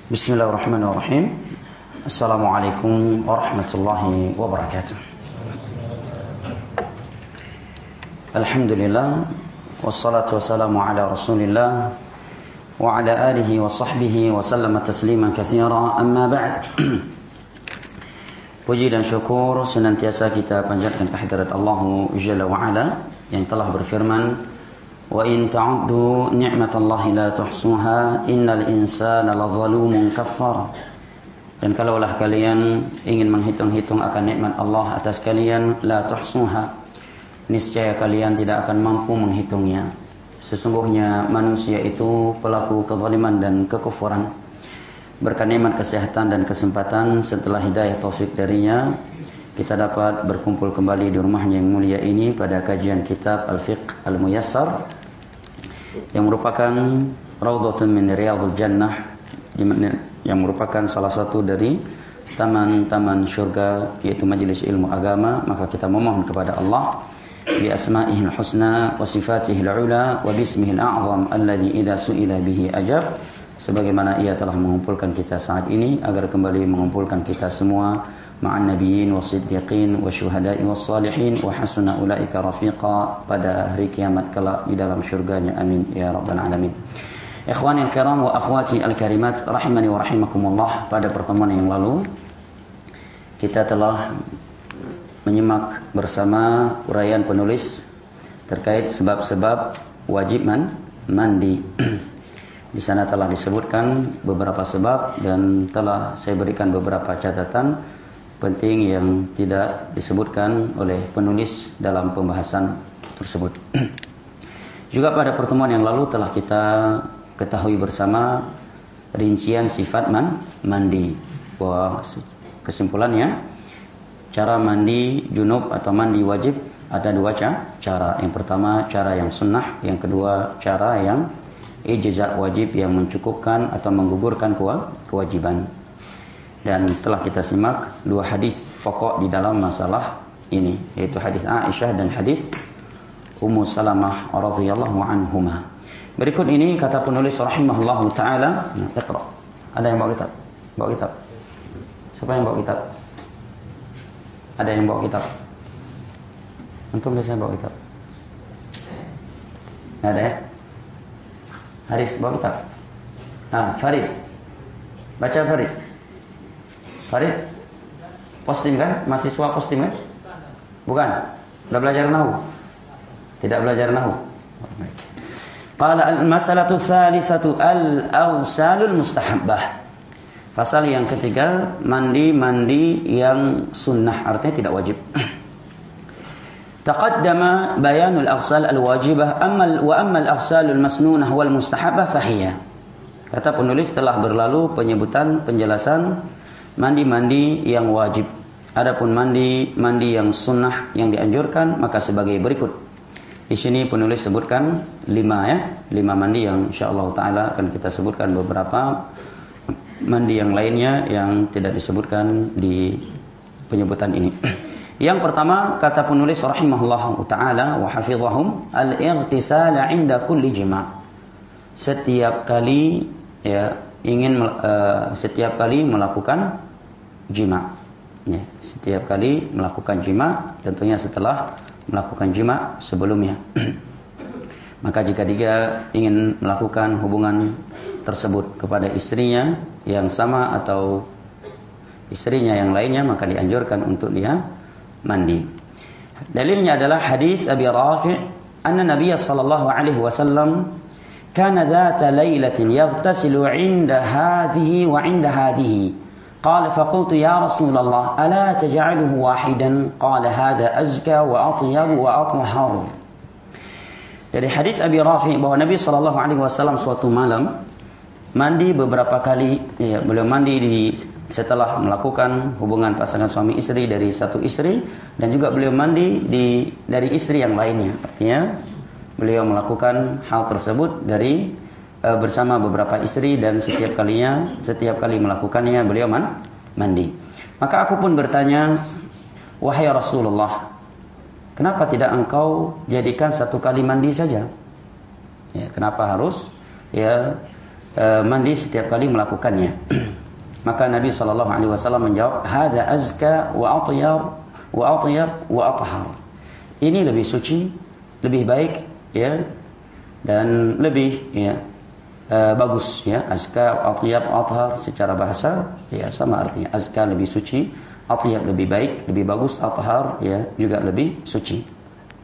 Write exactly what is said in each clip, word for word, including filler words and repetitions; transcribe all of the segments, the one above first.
Bismillahirrahmanirrahim. Assalamualaikum warahmatullahi wabarakatuh. Alhamdulillah, wassalatu wassalamu ala Rasulillah wa ala alihi wa sahbihi wa sallama tasliman katsira. Amma ba'd. Puji dan syukur senantiasa kita panjatkan kehadirat Allah Jalla wa Ala yang telah berfirman, wa in ta'uddu ni'matallahi la tuhsuha innal insana lazalumun kafar. Dan kalaulah kalian ingin menghitung-hitung akan nikmat Allah atas kalian, la tuhsuha, niscaya kalian tidak akan mampu menghitungnya. Sesungguhnya manusia itu pelaku kezaliman dan kekufuran. Berkat nikmat kesehatan dan kesempatan setelah hidayah taufik darinya, kita dapat berkumpul kembali di rumahnya yang mulia ini pada kajian kitab Al-Fiqh Al-Muyassar yang merupakan Raudhatun min Riyadhil Jannah, yang merupakan salah satu dari taman-taman syurga, yaitu majelis ilmu agama. Maka kita memohon kepada Allah bi asma'ihil husna wa sifatihil ula wa bismihil a'zam alladhi idza su'ila bihi ajab, sebagaimana ia telah mengumpulkan kita saat ini agar kembali mengumpulkan kita semua ma'an nabiyyin wasiddiqin wasyuhada'i wassalihin wa hasuna ulaika rafiqa pada hari kiamat kelak di dalam syurganya. Amin ya rabbal alamin. Ikhwani al-kiram wa akhwati al-karimat rahimani wa rahimakumullah. Pada pertemuan yang lalu kita telah menyimak bersama uraian penulis terkait sebab-sebab wajib man, mandi. Di sana telah disebutkan beberapa sebab dan telah saya berikan beberapa catatan penting yang tidak disebutkan oleh penulis dalam pembahasan tersebut. Juga pada pertemuan yang lalu telah kita ketahui bersama rincian sifat man, mandi. Bahwa kesimpulannya, cara mandi junub atau mandi wajib ada dua cara. Yang pertama cara yang sunnah, yang kedua cara yang ijza' wajib yang mencukupkan atau menggugurkan kewajiban. Dan telah kita simak dua hadis pokok di dalam masalah ini, yaitu hadis Aisyah dan hadis Ummu Salamah radhiyallahu anhuma. Berikut ini kata penulis rahimahullahu taala, nah, iqra. Ada yang bawa kitab? Bawa kitab. Siapa yang bawa kitab? Ada yang bawa kitab? Antum biasanya bawa kitab? Ada ya? Haris bawa kitab. Nah, Farid. Baca Farid. Farid, posting kan? Mahasiswa posting kan? Bukan? Sudah belajar nahu? Tidak belajar nahu? Qala al-masalatu tsalitsatu al-awsalul mustahabbah. Pasal yang ketiga, mandi-mandi yang sunnah, artinya tidak wajib. Taqaddama bayanul awsal al-wajibah amma wa amma al-awsalul masnunah wal mustahabbah fahiya. Kata penulis telah berlalu penyebutan penjelasan mandi-mandi yang wajib. Adapun mandi mandi yang sunnah yang dianjurkan maka sebagai berikut. Di sini penulis sebutkan lima ya, lima mandi yang insyaallah taala akan kita sebutkan beberapa mandi yang lainnya yang tidak disebutkan di penyebutan ini. Yang pertama kata penulis rahimahullahu taala wa hafizahum al-ightisal 'inda kulli jima'. Setiap kali ya ingin uh, setiap kali melakukan jima, ya, setiap kali melakukan jima, tentunya setelah melakukan jima sebelumnya. Maka jika dia ingin melakukan hubungan tersebut kepada istrinya yang sama atau istrinya yang lainnya, maka dianjurkan untuk dia mandi. Dalilnya adalah hadis Abi Rafi' anna Nabiy sallallahu alaihi wasallam kana dhata lailatin yaghtasilu 'inda hadhihi wa 'inda hadhihi. قال فقلت يا رسول الله ألا تجعله واحدا قال هذا أزكى وأطيب وأطهر. Dari hadis Abi Rafi bahwa Nabi sallallahu alaihi wasallam suatu malam mandi beberapa kali, ya, beliau mandi di, setelah melakukan hubungan pasangan suami istri dari satu istri, dan juga beliau mandi di dari istri yang lainnya. Artinya beliau melakukan hal tersebut dari bersama beberapa istri, dan setiap kalinya setiap kali melakukannya beliau man, mandi. Maka aku pun bertanya, wahai Rasulullah, kenapa tidak engkau jadikan satu kali mandi saja? Ya, kenapa harus ya uh, mandi setiap kali melakukannya. Maka Nabi sallallahu alaihi wasallam menjawab, "Hadza azka wa atyab wa atyab wa athhar." Ini lebih suci, lebih baik, ya, dan lebih, ya, uh, bagus, ya. Azka, atyab, athhar secara bahasa ya sama artinya. Azka lebih suci, atyab lebih baik, lebih bagus, athhar ya juga lebih suci.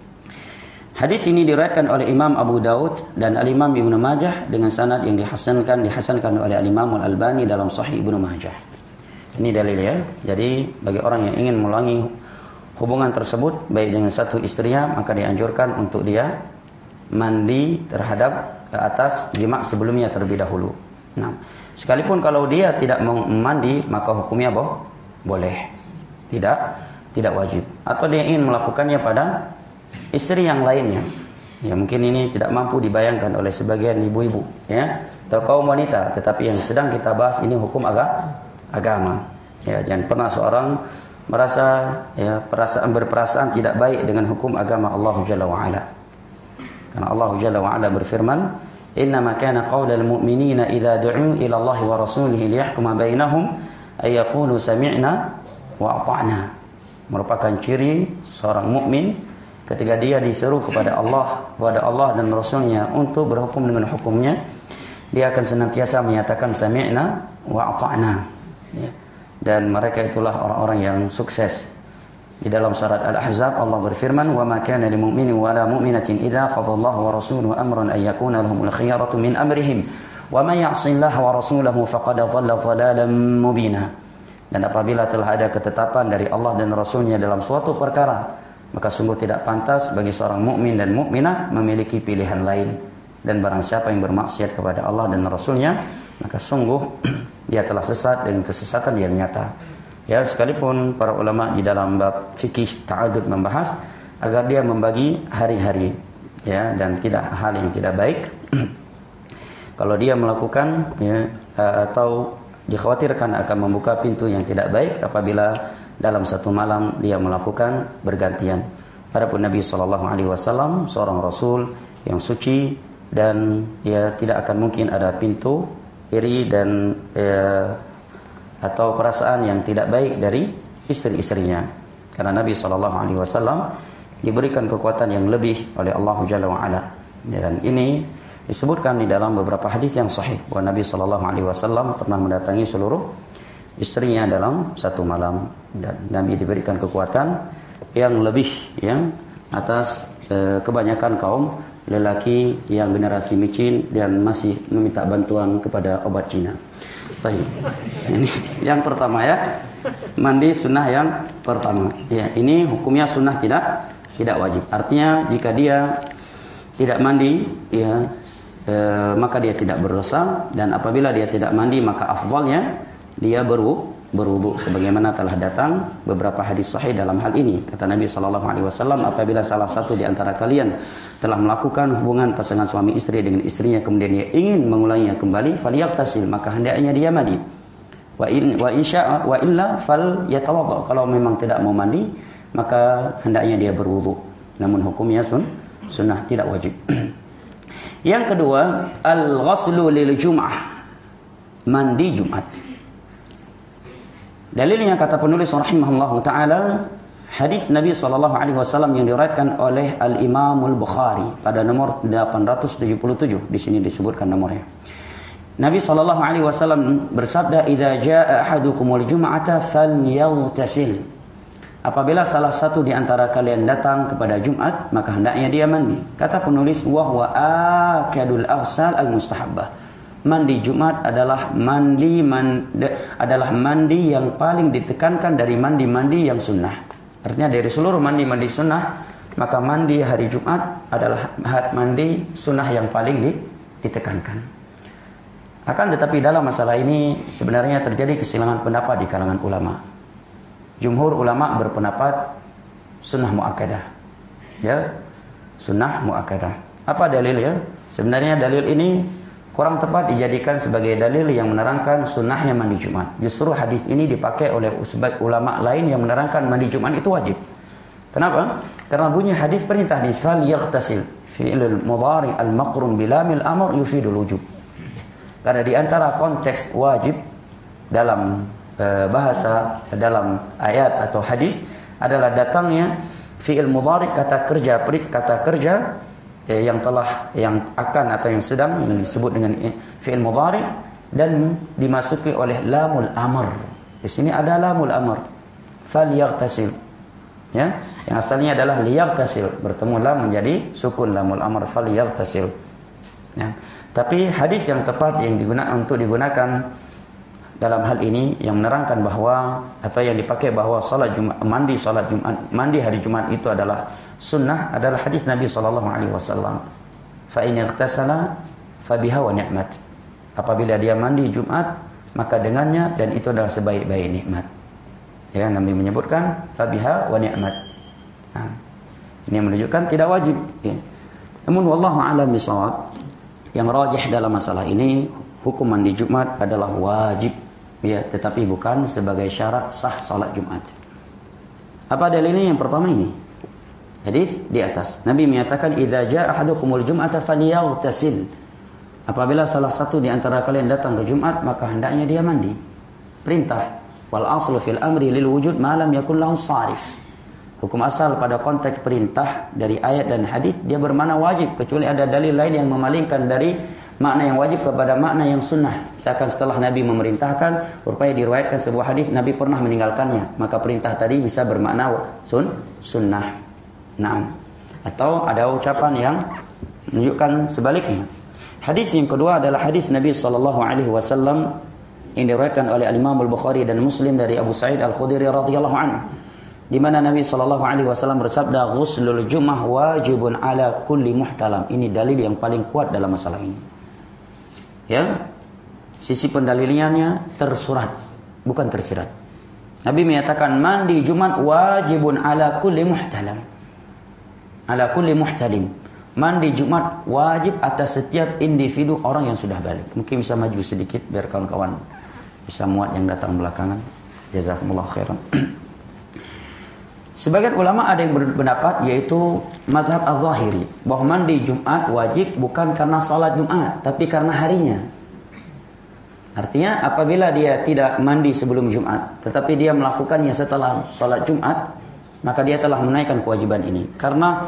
Hadis ini diriwayatkan oleh Imam Abu Daud dan Al-Imam Ibnu Majah dengan sanad yang dihasankan dihasankan oleh Al-Imam Al-Albani dalam Sahih Ibnu Majah. Ini dalil, ya. Jadi bagi orang yang ingin mengulangi hubungan tersebut baik dengan satu istrinya, maka dianjurkan untuk dia mandi terhadap ke atas jima' sebelumnya terlebih dahulu. Nah, sekalipun kalau dia tidak mau mandi, maka hukumnya boh, boleh. Tidak tidak wajib. Atau dia ingin melakukannya pada istri yang lainnya, ya mungkin ini tidak mampu dibayangkan oleh sebagian ibu-ibu, ya, atau kaum wanita. Tetapi yang sedang kita bahas ini hukum aga, agama. Ya, jangan pernah seorang merasa, ya, perasaan berperasaan tidak baik dengan hukum agama Allah Jalla wa Ala. Karena Allah Jalla wa Ala berfirman, "Innama kana qaulal mu'minina idza du'u ila Allah wa rasulihi liyahkuma bainahum ay yaqulu sami'na wa ata'na." Merupakan ciri seorang mukmin ketika dia diseru kepada Allah, kepada Allah dan Rasulnya untuk berhukum dengan hukumnya, dia akan senantiasa menyatakan sami'na wa ata'na, ya. Dan mereka itulah orang-orang yang sukses. Di dalam surat Al-Ahzab Allah berfirman, "Wa ma kana lil mu'minin wa la mu'minatin idza qadallahu wa rasuluhu amran ay yakuna lahumul khiyaratu min amrihim wa may ya'sillaha wa rasulahu faqad dhalla dhalalan mubina." Dan apabila telah ada ketetapan dari Allah dan Rasulnya dalam suatu perkara, maka sungguh tidak pantas bagi seorang mukmin dan mukminah memiliki pilihan lain. Dan barang siapa yang bermaksiat kepada Allah dan Rasulnya, maka sungguh dia telah sesat dengan kesesatan yang nyata. Ya, sekalipun para ulama di dalam bab fikih ta'adud membahas agar dia membagi hari-hari, ya, dan tidak hal yang tidak baik kalau dia melakukan, ya, atau dikhawatirkan akan membuka pintu yang tidak baik apabila dalam satu malam dia melakukan bergantian. Adapun Nabi sallallahu alaihi wasallam seorang rasul yang suci, dan ya tidak akan mungkin ada pintu iri dan ya, atau perasaan yang tidak baik dari istri-istrinya. Karena Nabi sallallahu alaihi wasallam diberikan kekuatan yang lebih oleh Allah Jalla wa Ala. Dan ini disebutkan di dalam beberapa hadis yang sahih bahwa Nabi sallallahu alaihi wasallam pernah mendatangi seluruh istrinya dalam satu malam, dan Nabi diberikan kekuatan yang lebih, yang atas e, kebanyakan kaum lelaki yang generasi micin dan masih meminta bantuan kepada obat Cina. Baik. Ini yang pertama, ya, mandi sunnah yang pertama. Ya, ini hukumnya sunnah, tidak tidak wajib. Artinya jika dia tidak mandi, ya, e, maka dia tidak berdosa, dan apabila dia tidak mandi maka afdalnya dia berwudu, berwudu sebagaimana telah datang beberapa hadis sahih dalam hal ini. Kata Nabi sallallahu alaihi wasallam, apabila salah satu di antara kalian telah melakukan hubungan pasangan suami istri dengan istrinya kemudian dia ingin mengulanginya kembali, falyaqtasil, maka hendaknya dia mandi. Wa in wa insya'a wa illa fal yatawadda. Kalau memang tidak mau mandi, maka hendaknya dia berwudu. Namun hukumnya sun, sunnah, tidak wajib. Yang kedua, al-ghuslu lil jum'ah. Mandi Jumat. Dalilnya kata penulis rahimahullahu taala hadis Nabi sallallahu alaihi wasallam yang diriwayatkan oleh Al-Imam Al-Bukhari pada nomor delapan ratus tujuh puluh tujuh. Di sini disebutkan nomornya. Nabi sallallahu alaihi wasallam bersabda, "Idza jaa ahadukumul jum'ata falyaghtasil." Apabila salah satu di antara kalian datang kepada Jumat, maka hendaknya dia mandi. Kata penulis, "Wa huwa akadul aghsal al-mustahabbah." Mandi Jumat adalah mandi man, adalah mandi yang paling ditekankan dari mandi-mandi yang sunnah. Artinya dari seluruh mandi-mandi sunnah, maka mandi hari Jumat adalah mandi sunnah yang paling ditekankan. Akan tetapi dalam masalah ini sebenarnya terjadi keselisaian pendapat di kalangan ulama. Jumhur ulama berpendapat sunnah muakkadah, ya, sunnah muakkadah. Apa dalilnya? Sebenarnya dalil ini kurang tepat dijadikan sebagai dalil yang menerangkan sunnahnya mandi Jumat. Justru hadis ini dipakai oleh ulama lain yang menerangkan mandi Jumat itu wajib. Kenapa? Karena bunyi hadis perintah di fal yaghtasil fi'il mudhari al-maqrun bilamil amr yufidul wujub. Karena di antara konteks wajib dalam e, bahasa, dalam ayat atau hadis adalah datangnya fi'il mudhari, kata kerja, kata kerja e, yang telah, yang akan atau yang sedang, yang disebut dengan fi'il mudhari, dan dimasuki oleh lamul amr. Di sini ada lamul amr, falyaghtasil. Ya, yang asalnya adalah liyaghtasil, bertemu lam menjadi sukun lamul amr, falyaghtasil. Ya. Tapi hadis yang tepat yang digunakan untuk digunakan dalam hal ini yang menerangkan bahwa atau yang dipakai bahwa salat Jumat, mandi salat Jumat, mandi hari Jumat itu adalah sunnah adalah hadis Nabi sallallahu alaihi wasallam. Fa in ightasala fa biha wa ni'mat. Apabila dia mandi Jumat, maka dengannya dan itu adalah sebaik-baik nikmat. Ya, Nabi menyebutkan fa biha wa ni'mat. Nah, ini menunjukkan tidak wajib. Ya. Namun wallahu a'lam bishawab. Yang rajih dalam masalah ini, hukum mandi Jumat adalah wajib, ya, tetapi bukan sebagai syarat sah salat Jumat. Apa dalilnya? Yang pertama ini, hadis di atas. Nabi menyatakan, "Idza jaa ahadukumul jum'ata falyaghtasil." Apabila salah satu di antara kalian datang ke Jumat, maka hendaknya dia mandi. Perintah. Wal aslu fil amri lil wujud ma lam yakun lahu sarif. Hukum asal pada konteks perintah dari ayat dan hadis dia bermakna wajib, kecuali ada dalil lain yang memalingkan dari makna yang wajib kepada makna yang sunnah. Misalkan setelah Nabi memerintahkan, rupanya diriwayatkan sebuah hadis Nabi pernah meninggalkannya, maka perintah tadi bisa bermakna sun sunnah. Nah, atau ada ucapan yang menunjukkan sebaliknya. Hadis yang kedua adalah hadis Nabi sallallahu alaihi wasallam yang diriwayatkan oleh Imam Al-Bukhari dan Muslim dari Abu Sa'id Al-Khudri radhiyallahu anhu, di mana Nabi sallallahu alaihi wasallam bersabda, "Ghuslul Jum'ah wajibun ala kulli muhtalam." Ini dalil yang paling kuat dalam masalah ini. Ya. Sisi pendalilannya tersurat, bukan tersirat. Nabi menyatakan mandi Jumat wajibun ala kulli muhtalam. Ala kulli muhtalim. Mandi Jumat wajib atas setiap individu orang yang sudah balik. Mungkin bisa maju sedikit biar kawan-kawan bisa muat yang datang belakangan. Jazakumullah khairan. Sebagian ulama ada yang berpendapat, yaitu mazhab al-Zahiri, bahwa mandi Jumat wajib bukan karena salat Jumat, tapi karena harinya. Artinya apabila dia tidak mandi sebelum Jumat, tetapi dia melakukannya setelah salat Jumat, maka dia telah menaikkan kewajiban ini. Karena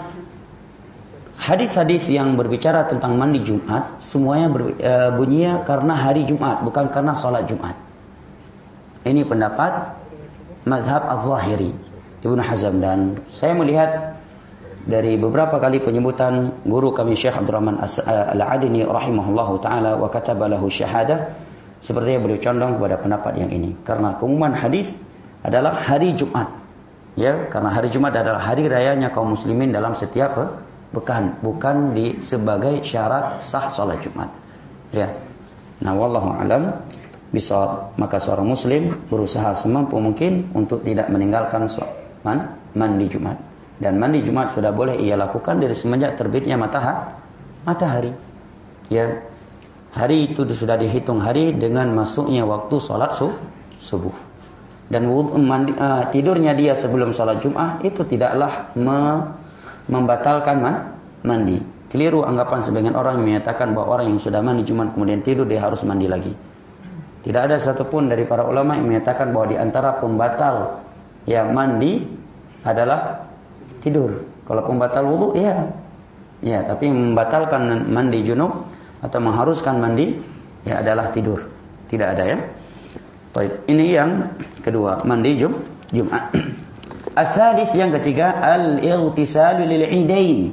hadis-hadis yang berbicara tentang mandi Jumat semuanya ber, e, bunyinya karena hari Jumat, bukan karena salat Jumat. Ini pendapat mazhab al-Zahiri, Ibnu Hazm, dan saya melihat dari beberapa kali penyebutan guru kami Syekh Abdurrahman Al-Adini rahimahullahu taala wa kataba lahu syahadah, sepertinya beliau condong kepada pendapat yang ini karena keumuman hadis adalah hari Jumat. Ya, karena hari Jumat adalah hari rayanya kaum muslimin dalam setiap pekan, bukan di sebagai syarat sah salat Jumat. Ya. Nah, wallahu alam bisa, maka seorang muslim berusaha semampu mungkin untuk tidak meninggalkan Man, mandi Jumat. Dan mandi Jumat sudah boleh ia lakukan dari semenjak terbitnya matahari. matahari. Ya, hari itu sudah dihitung hari dengan masuknya waktu salat subuh. Dan mandi, uh, tidurnya dia sebelum salat Jumat itu tidaklah me, membatalkan man, mandi. Keliru anggapan sebagian orang yang menyatakan bahwa orang yang sudah mandi Jumat kemudian tidur dia harus mandi lagi. Tidak ada satupun dari para ulama yang menyatakan bahwa di antara pembatal ya mandi adalah tidur. Kalau pembatal wudu ya. Ya, tapi membatalkan mandi junub atau mengharuskan mandi ya adalah tidur. Tidak ada ya. Baik, ini yang kedua, mandi jum, Jumat. As-salis, yang ketiga, al-ightisalu lil-idain.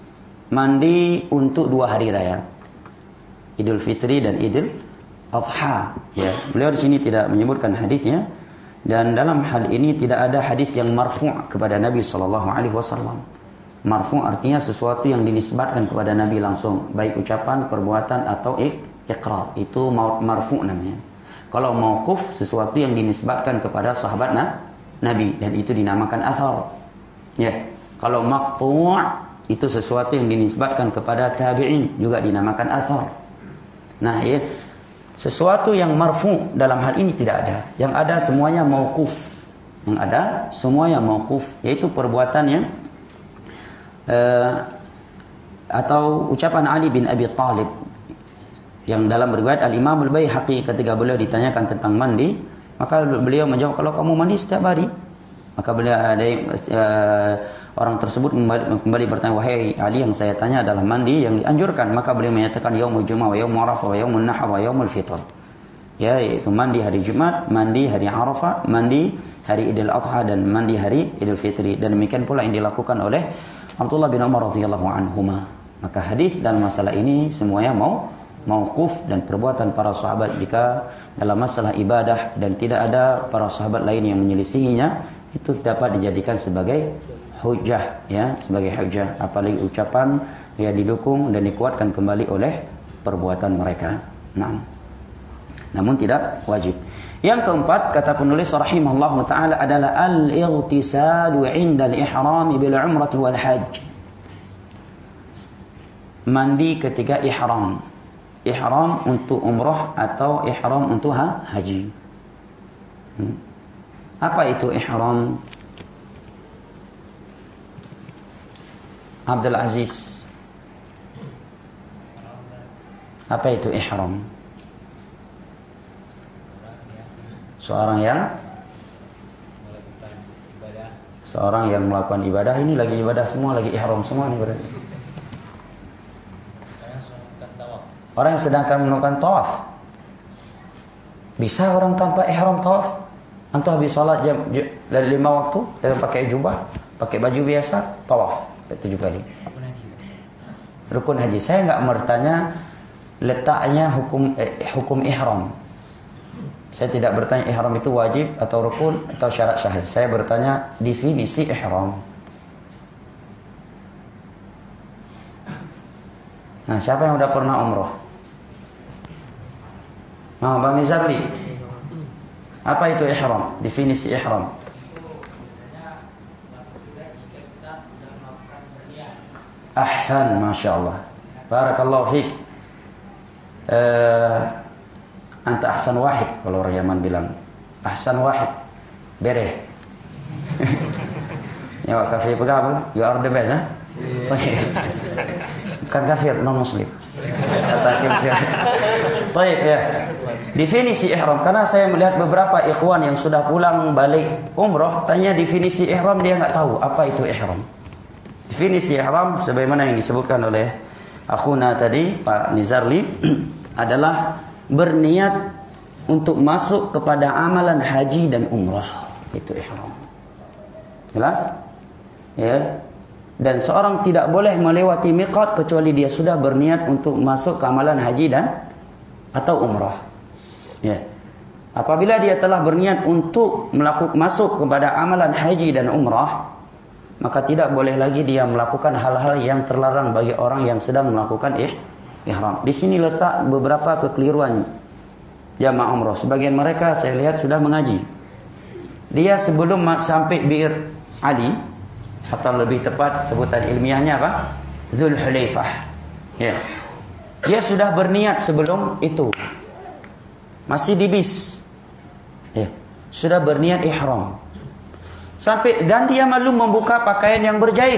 Mandi untuk dua hari raya. Idul Fitri dan Idul Adha. Ya, beliau di sini tidak menyebutkan hadisnya. Dan dalam hal ini tidak ada hadis yang marfu' kepada Nabi sallallahu alaihi wasallam. Marfu' artinya sesuatu yang dinisbatkan kepada Nabi langsung, baik ucapan, perbuatan atau iqrar. Itu marfu' namanya. Kalau mauquf, sesuatu yang dinisbatkan kepada sahabat Nabi, dan itu dinamakan athar. Ya. Kalau maqtu' itu sesuatu yang dinisbatkan kepada tabi'in, juga dinamakan athar. Nah, ya, sesuatu yang marfu dalam hal ini tidak ada. Yang ada semuanya mauquf. Yang ada semuanya mauquf, yaitu perbuatannya uh, atau ucapan Ali bin Abi Thalib Yang dalam riwayat Al-Imam Al-Baihaqi ketika beliau ditanyakan tentang mandi, maka beliau menjawab, kalau kamu mandi setiap hari. Maka beliau ada uh, orang tersebut kembali, kembali bertanya, wahai Ali, yang saya tanya adalah mandi yang dianjurkan. Maka beliau menyatakan yaumul Jumat wa yaumul Arafah wa yaumul Nahar wa yaumul Fitr. Ya, yaitu mandi hari Jumat, mandi hari Arafah, mandi hari Idul Adha, dan mandi hari Idul Fitri. Dan demikian pula yang dilakukan oleh Abdullah bin Umar radhiyallahu anhuma. Maka hadis dalam masalah ini semuanya mau mauquf dan perbuatan para sahabat jika dalam masalah ibadah dan tidak ada para sahabat lain yang menyelisihinya, itu dapat dijadikan sebagai hujjah, ya, sebagai hujjah, apalagi ucapan yang didukung dan dikuatkan kembali oleh perbuatan mereka. Nah, namun tidak wajib. Yang keempat, kata penulis rahimahullahu taala, adalah al-ightisalu 'inda al-ihram bil umrah wal hajj. Mandi ketika ihram. Ihram untuk umrah atau ihram untuk ha? haji. Hmm. Apa itu ihram? Abdul Aziz. Apa itu ihram? Seorang yang Seorang yang melakukan ibadah. Ini lagi ibadah semua, lagi ihram semua nih berarti. Orang yang sedangkan melakukan tawaf. Bisa orang tanpa ihram tawaf? Antum habis salat jam dari lima waktu dengan pakai jubah, pakai baju biasa, tawaf tujuh kali. Rukun haji. Saya enggak bertanya letaknya hukum eh, hukum ihram. Saya tidak bertanya ihram itu wajib atau rukun atau syarat sahih. Saya bertanya definisi ihram. Nah, siapa yang udah pernah umroh? Nah, Bang Nizarli. Apa itu ihram? Definisi ihram. Ahsan, Masya Allah. Barakallahu fiik. Uh, anta ahsan wahid, kalau orang Yaman bilang. Ahsan wahid. Bereh. Ya, kafir pegang. You are the best, ha? Bukan kafir, non muslim. Kata kafir. Baik, ya. Definisi ihram, karena saya melihat beberapa ikhwan yang sudah pulang balik umroh tanya definisi ihram, dia enggak tahu apa itu ihram. Definisi ihram sebagaimana yang disebutkan oleh akhuna tadi, Pak Nizarli, adalah berniat untuk masuk kepada amalan haji dan umrah. Itu ihram. Jelas? Ya. Dan seorang tidak boleh melewati miqat kecuali dia sudah berniat untuk masuk ke amalan haji dan atau umrah. Ya. Apabila dia telah berniat untuk melakukan masuk kepada amalan haji dan umrah, maka tidak boleh lagi dia melakukan hal-hal yang terlarang bagi orang yang sedang melakukan ih, ihram. Di sini letak beberapa kekeliruan jamaah umrah. Sebagian mereka saya lihat sudah mengaji. Dia sebelum sampai Bir Ali, atau lebih tepat sebutan ilmiahnya apa? Dzulhulaifah. Ya. Dia sudah berniat sebelum itu. Masih di bis. Ya. Sudah berniat ihram. Sampai dan dia malu membuka pakaian yang berjahit.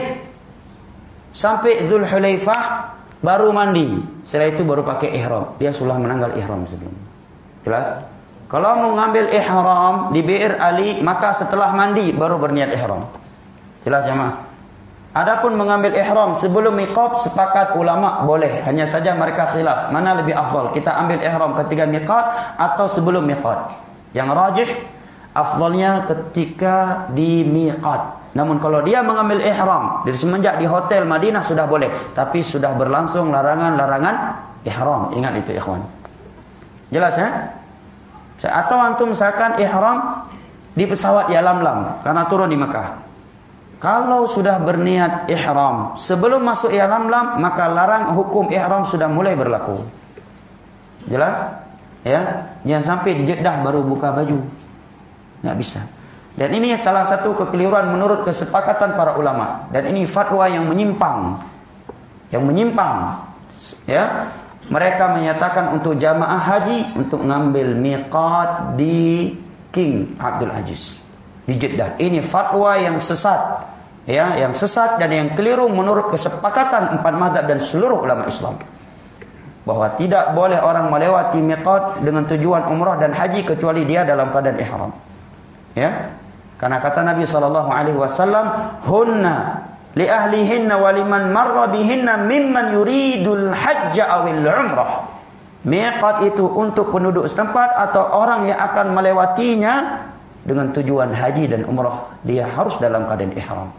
Sampai Dzulhulaifah baru mandi. Setelah itu baru pakai ihram. Dia sudah menanggal ihram sebelumnya. Jelas? Kalau mau ngambil ihram di Bir Ali, maka setelah mandi baru berniat ihram. Jelas jemaah? Adapun mengambil ihram sebelum miqat, sepakat ulama boleh. Hanya saja mereka khilaf, mana lebih afdal, kita ambil ihram ketika miqat atau sebelum miqat. Yang rajih, afdalnya ketika di miqat. Namun kalau dia mengambil ihram dari semenjak di hotel Madinah sudah boleh, tapi sudah berlangsung larangan-larangan ihram. Ingat itu ikhwan. Jelas ya? Atau antum misalkan ihram di pesawat Yalamlam karena turun di Mekah. Kalau sudah berniat ihram sebelum masuk Yalamlam, maka larang hukum ihram sudah mulai berlaku. Jelas? Ya, jangan sampai di Jeddah baru buka baju. Enggak bisa. Dan ini salah satu kekeliruan menurut kesepakatan para ulama. Dan ini fatwa yang menyimpang. Yang menyimpang. Ya. Mereka menyatakan untuk jamaah haji untuk ngambil miqat di King Abdul Aziz di Jeddah. Ini fatwa yang sesat, ya, yang sesat dan yang keliru menurut kesepakatan empat mazhab dan seluruh ulama Islam. bahwa tidak boleh orang melewati miqat dengan tujuan umrah dan haji kecuali dia dalam keadaan ihram. Ya. Karena kata Nabi sallallahu alaihi wasallam, "Hunna li ahlihinna wa liman marra bihinna mimman yuridul hajja awil umrah." Miqat itu untuk penduduk setempat atau orang yang akan melewatinya dengan tujuan haji dan umrah. Dia harus dalam keadaan ihram.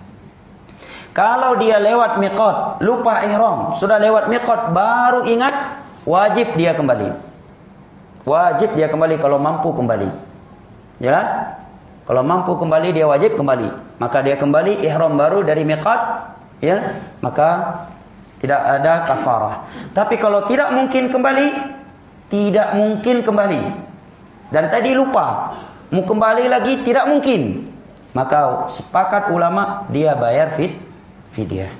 Kalau dia lewat miqat, lupa ihram, sudah lewat miqat baru ingat, wajib dia kembali. Wajib dia kembali kalau mampu kembali. Jelas? Kalau mampu kembali dia wajib kembali. Maka dia kembali ihram baru dari miqat, ya, maka tidak ada kafarah. Tapi kalau tidak mungkin kembali, tidak mungkin kembali. Dan tadi lupa, mau kembali lagi tidak mungkin. Maka sepakat ulama dia bayar fit fidyah.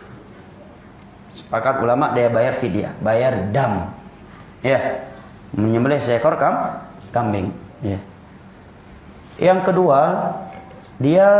Sepakat ulama dia bayar fidyah, bayar dam. Ya, menyembelih seekor kam, kambing, ya. Yang kedua, dia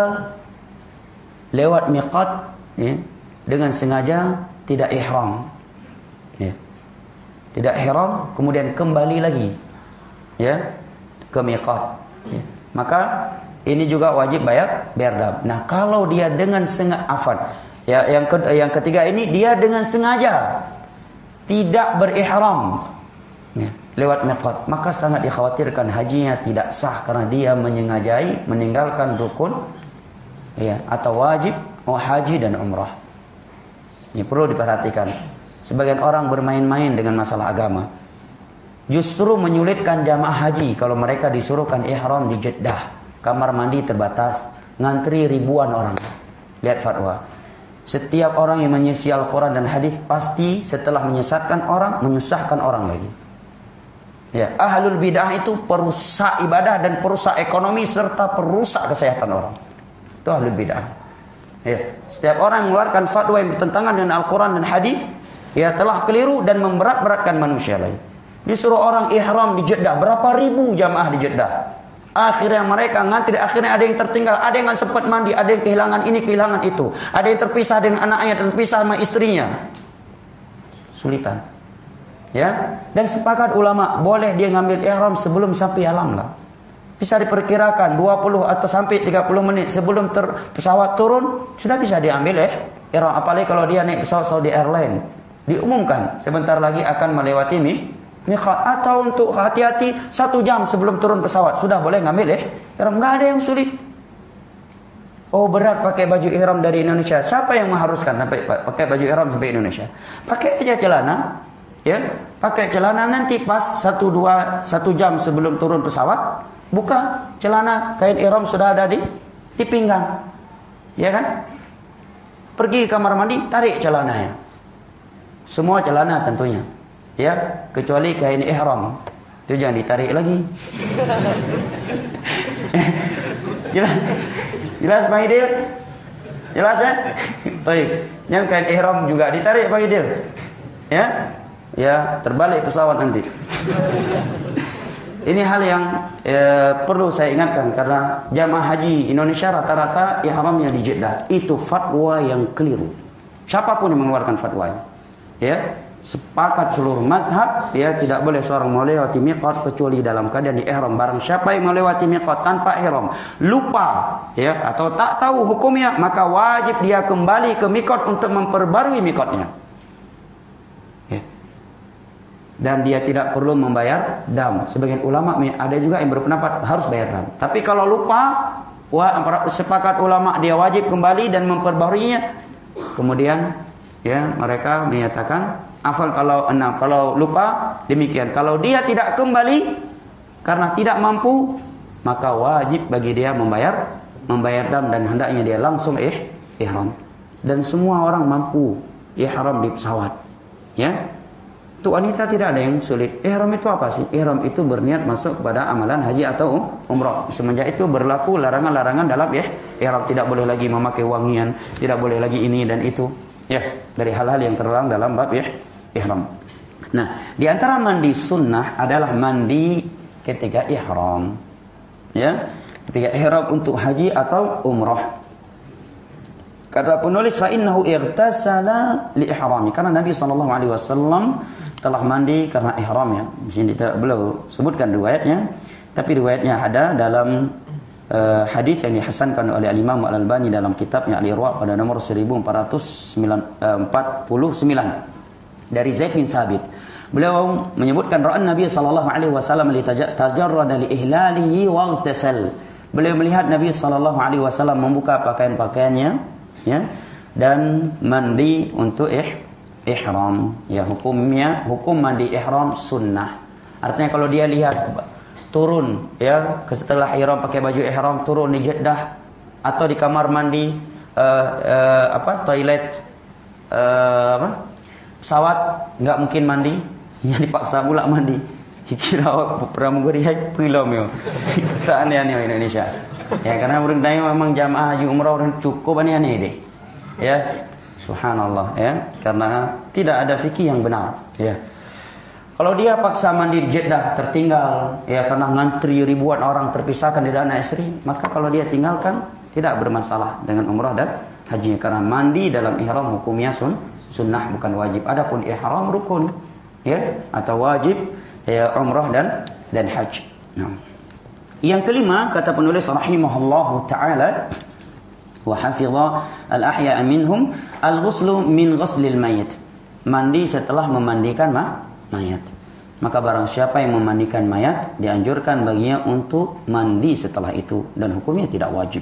lewat miqat, ya, dengan sengaja tidak ihram. Ya. Tidak ihram, kemudian kembali lagi, ya, ke miqat. Ya. Maka ini juga wajib bayar bayar dam. Nah, kalau dia dengan sengaja, afan, ya, yang ke, yang ketiga ini dia dengan sengaja tidak berihram, ya, lewat miqat, maka sangat dikhawatirkan hajinya tidak sah karena dia menyengajai meninggalkan rukun, ya, atau wajib oh, haji dan umrah. Ini perlu diperhatikan. Sebagian orang bermain-main dengan masalah agama, justru menyulitkan jamaah haji kalau mereka disuruhkan ihram di Jeddah. Kamar mandi terbatas, ngantri ribuan orang. Lihat fatwa. Setiap orang yang menyisi Al-Quran dan hadis pasti setelah menyesatkan orang, menyusahkan orang lagi. Ya, ahlul bid'ah itu perusak ibadah dan perusak ekonomi serta perusak kesehatan orang. Itu ahlul bid'ah. Ya, setiap orang mengeluarkan fatwa yang bertentangan dengan Al-Quran dan hadis, ya, telah keliru dan memberat-beratkan manusia lain. Disuruh orang ihram di Jeddah, berapa ribu jamaah di Jeddah. Akhirnya mereka ngantri, akhirnya ada yang tertinggal, ada yang nggak sempat mandi, ada yang kehilangan ini, kehilangan itu, ada yang terpisah dengan anaknya, terpisah sama istrinya. Sulitan. Ya, dan sepakat ulama boleh dia ngambil ihram sebelum sampai alam lah. Bisa diperkirakan dua puluh atau sampai tiga puluh menit sebelum ter, pesawat turun sudah bisa diambil eh ihram. Apalagi kalau dia naik pesawat Saudi Airlines, diumumkan sebentar lagi akan melewati mi miqat, atau untuk hati-hati satu jam sebelum turun pesawat sudah boleh ngambil eh ihram. Nggak ada yang sulit. Oh, berat pakai baju ihram dari Indonesia. Siapa yang mengharuskan sampai pakai baju ihram sampai Indonesia? Pakai aja celana. Ya, pakai celana nanti pas satu dua satu jam sebelum turun pesawat, buka celana, kain ihram sudah ada di di pinggang, ya kan? Pergi ke kamar mandi, tarik celananya, semua celana tentunya, ya, kecuali kain ihram, itu jangan ditarik lagi. Jelas, jelas Pak Idil, jelas ya? Baik, yang kain ihram juga ditarik Pak Idil, ya. Ya, terbalik pesawat nanti. Ini hal yang eh, perlu saya ingatkan karena jamaah haji Indonesia rata-rata ihramnya di Jeddah. Itu fatwa yang keliru. Siapapun yang mengeluarkan fatwanya, ya, sepakat seluruh mazhab, ya, tidak boleh seorang melewati miqat kecuali dalam keadaan di ihram. Barang siapa yang melewati miqat tanpa ihram, lupa, ya, atau tak tahu hukumnya, maka wajib dia kembali ke miqat untuk memperbarui miqatnya. Dan dia tidak perlu membayar dam. Sebagian ulama ada juga yang berpendapat harus bayar dam. Tapi kalau lupa, wah, sepakat ulama dia wajib kembali dan memperbaruinya. Kemudian, ya, mereka menyatakan afal kalau enam, kalau lupa demikian. Kalau dia tidak kembali karena tidak mampu, maka wajib bagi dia membayar membayar dam dan hendaknya dia langsung eh ihram. Dan semua orang mampu ihram di pesawat, ya. Untuk wanita tidak ada yang sulit. Ihram itu apa sih? Ihram itu berniat masuk pada amalan haji atau umrah. Semenjak itu berlaku larangan-larangan dalam ya. Ihram tidak boleh lagi memakai wangian, tidak boleh lagi ini dan itu. Ya, dari hal-hal yang terlarang dalam bab ya ihram. Nah, di antara mandi sunnah adalah mandi ketika ihram. Ya, ketika ihram untuk haji atau umrah. Kata penulis, fa innahu ightasala li ihrami, karena Nabi sallallahu alaihi wasallam telah mandi karena ihram ya. Di sini tidak beliau sebutkan riwayatnya, tapi riwayatnya ada dalam uh, hadis yang dihasankan oleh Al-Imam Al-Albani dalam kitabnya Al-Irwa pada nomor seribu empat ratus empat puluh sembilan dari Zaid bin Thabit. Beliau menyebutkan ra'an Nabi sallallahu alaihi wasallam li tajarrada li ihlalihi wa ightasal. Beliau melihat Nabi sallallahu alaihi wasallam membuka pakaian-pakaiannya ya, dan mandi untuk ih, ihram. Ya, hukumnya hukum mandi ihram sunnah. Artinya kalau dia lihat turun ya setelah ihram pakai baju ihram, turun di Jeddah atau di kamar mandi uh, uh, apa toilet uh, apa pesawat nggak mungkin mandi, ya dipaksa pula mandi. Kira pramugari hai film yo. Tak aneh-aneh Indonesia. Ya, karena orang dai memang jamaah haji umrah orang cukup aneh-aneh deh. Ya, subhanallah ya, karena tidak ada fikih yang benar, ya. Kalau dia paksa mandi di Jeddah tertinggal ya karena ngantri ribuan orang terpisahkan di dana istri, maka kalau dia tinggalkan tidak bermasalah dengan umrah dan hajinya, karena mandi dalam ihram hukumnya sun, sunnah bukan wajib. Adapun ihram rukun ya atau wajib ya umrah dan dan haji. Nah. Yang kelima, kata penulis rahimahullahu taala, wa hafidha al-ahya minhum al-ghuslu min ghuslil mayit. Mandi setelah memandikan ma- mayat. Maka barang siapa yang memandikan mayat, dianjurkan baginya untuk mandi setelah itu, dan hukumnya tidak wajib.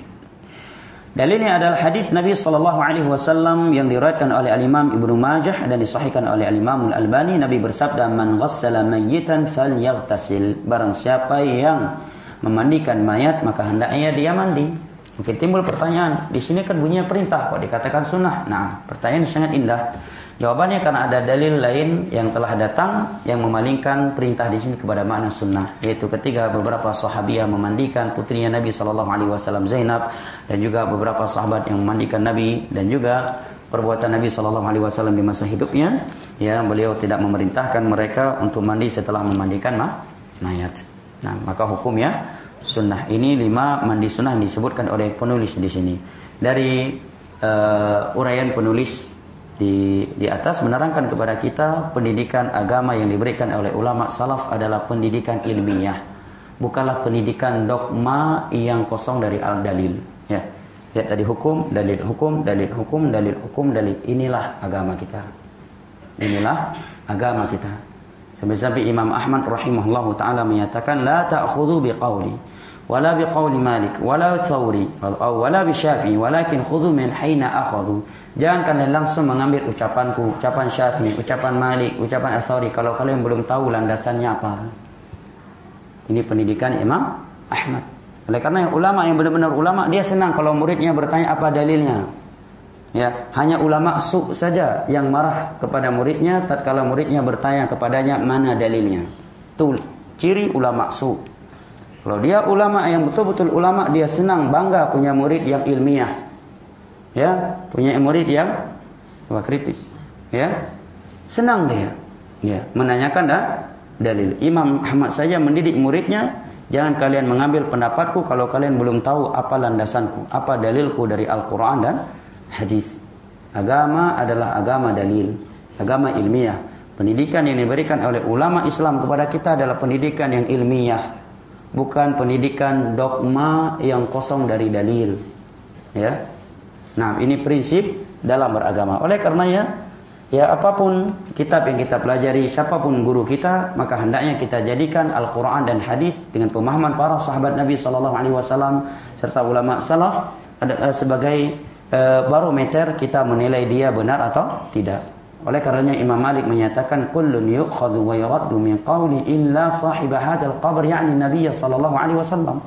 Dalilnya adalah hadis Nabi sallallahu alaihi wasallam yang diriwayatkan oleh Al-Imam Ibnu Majah dan disahihkan oleh Al-Imam Al-Albani. Nabi bersabda, "Man ghassala mayyitan falyaghtasil." Barang siapa yang memandikan mayat, maka hendaknya dia mandi. Mungkin timbul pertanyaan, di sini kan bunyinya perintah, kok dikatakan sunnah? Nah, pertanyaan sangat indah. Jawabannya karena ada dalil lain yang telah datang yang memalingkan perintah di sini kepada makna sunnah, yaitu ketika beberapa sahabiah memandikan putrinya Nabi sallallahu alaihi wasallam Zainab, dan juga beberapa sahabat yang memandikan Nabi, dan juga perbuatan Nabi sallallahu alaihi wasallam di masa hidupnya, ya, beliau tidak memerintahkan mereka untuk mandi setelah memandikan ma- mayat. Nah, maka hukumnya sunnah. Ini lima mandi sunnah yang disebutkan oleh penulis di sini. Dari uh, uraian penulis di di atas menerangkan kepada kita pendidikan agama yang diberikan oleh ulama salaf adalah pendidikan ilmiah, bukanlah pendidikan dogma yang kosong dari al-dalil. Ya, lihat tadi hukum, dalil, hukum, dalil, hukum, dalil, hukum, dalil. Inilah agama kita. Inilah agama kita. Sampai-sampai Imam Ahmad rahimahullahu taala menyatakan, la ta'khudhu biqauli wala biqauli Malik wala Thawri wala bisyafi'i walakin khudhu min haina akhadhu. Jangan kalian langsung mengambil ucapanku, ucapan Syafi'i, ucapan Malik, ucapan Ats-Tsauri kalau kalian belum tahu landasannya apa. Ini pendidikan Imam Ahmad. Oleh karena yang ulama yang benar-benar ulama, dia senang kalau muridnya bertanya apa dalilnya. Ya, hanya ulama su saja yang marah kepada muridnya tatkala muridnya bertanya kepadanya mana dalilnya. Itu ciri ulama su. Kalau dia ulama yang betul-betul ulama, dia senang bangga punya murid yang ilmiah. Ya, punya murid yang wah kritis. Ya. Senang dia. Ya, menanyakan dah dalil. Imam Ahmad saja mendidik muridnya, jangan kalian mengambil pendapatku kalau kalian belum tahu apa landasanku, apa dalilku dari Al-Qur'an dan hadis. Agama adalah agama dalil, agama ilmiah. Pendidikan yang diberikan oleh ulama Islam kepada kita adalah pendidikan yang ilmiah, bukan pendidikan dogma yang kosong dari dalil. Ya. Nah, ini prinsip dalam beragama. Oleh karenanya, ya apapun kitab yang kita pelajari, siapapun guru kita, maka hendaknya kita jadikan Al-Qur'an dan hadis dengan pemahaman para sahabat Nabi sallallahu alaihi wasallam serta ulama salaf sebagai uh, barometer kita menilai dia benar atau tidak. Oleh karenanya Imam Malik menyatakan kullun yu'khadhu wa yuraddu min qawli illa sahib hadzal qabr, yakni Nabi sallallahu alaihi wasallam.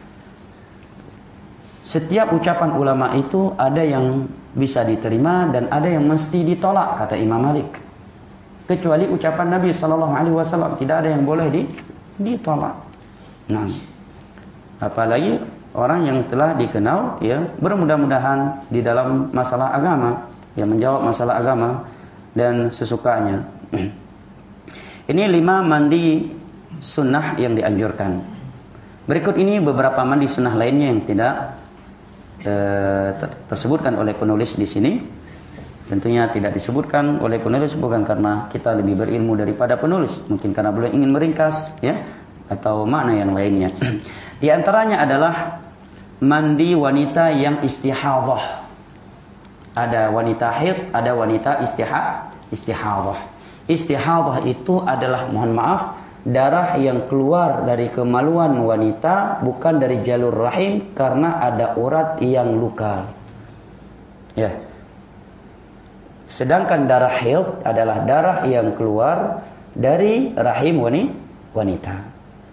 Setiap ucapan ulama itu ada yang bisa diterima dan ada yang mesti ditolak, kata Imam Malik. Kecuali ucapan Nabi sallallahu alaihi wasallam tidak ada yang boleh di, ditolak. Nah, apalagi orang yang telah dikenal ya bermudah-mudahan di dalam masalah agama, ya menjawab masalah agama dan sesukanya. Ini lima mandi sunnah yang dianjurkan. Berikut ini beberapa mandi sunnah lainnya yang tidak eh, ter- tersebutkan oleh penulis di sini. Tentunya tidak disebutkan oleh penulis bukan karena kita lebih berilmu daripada penulis, mungkin karena beliau ingin meringkas, ya, atau makna yang lainnya. Di antaranya adalah mandi wanita yang istihadhah. Ada wanita haid, ada wanita istiha, istihadhah. Istihadhah itu adalah, mohon maaf, darah yang keluar dari kemaluan wanita bukan dari jalur rahim karena ada urat yang luka. Ya. Sedangkan darah haid adalah darah yang keluar dari rahim wanita.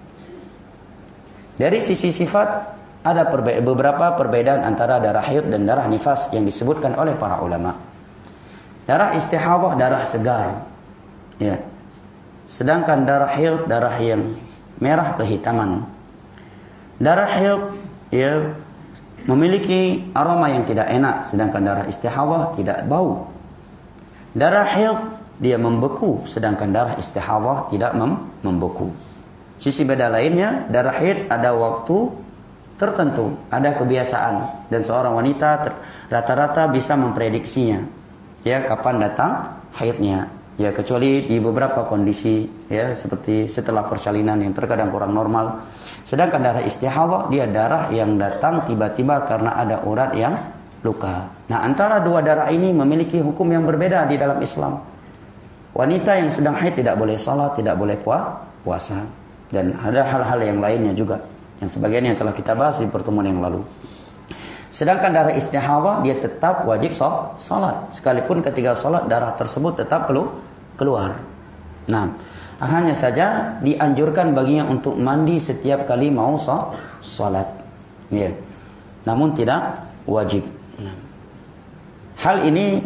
Dari sisi sifat ada perbe- beberapa perbedaan antara darah haid dan darah nifas yang disebutkan oleh para ulama. Darah istihadhah darah segar, ya. Sedangkan darah haid darah yang merah kehitaman. Darah haid, ya, memiliki aroma yang tidak enak, sedangkan darah istihadhah tidak bau. Darah haid dia membeku, sedangkan darah istihadhah tidak mem- membeku. Sisi beda lainnya, darah haid ada waktu tertentu, ada kebiasaan, dan seorang wanita ter- rata-rata bisa memprediksinya, ya, kapan datang haidnya, ya, kecuali di beberapa kondisi, ya, seperti setelah persalinan yang terkadang kurang normal. Sedangkan darah istihadhah dia darah yang datang tiba-tiba karena ada urat yang luka. Nah, antara dua darah ini memiliki hukum yang berbeda di dalam Islam. Wanita yang sedang haid tidak boleh salat, tidak boleh puasa, dan ada hal-hal yang lainnya juga, yang sebagian yang telah kita bahas di pertemuan yang lalu. Sedangkan darah istihadhah dia tetap wajib salat, sekalipun ketika salat darah tersebut tetap keluar. Nah, hanya saja dianjurkan baginya untuk mandi setiap kali mau salat, ya. Namun tidak wajib. Hal ini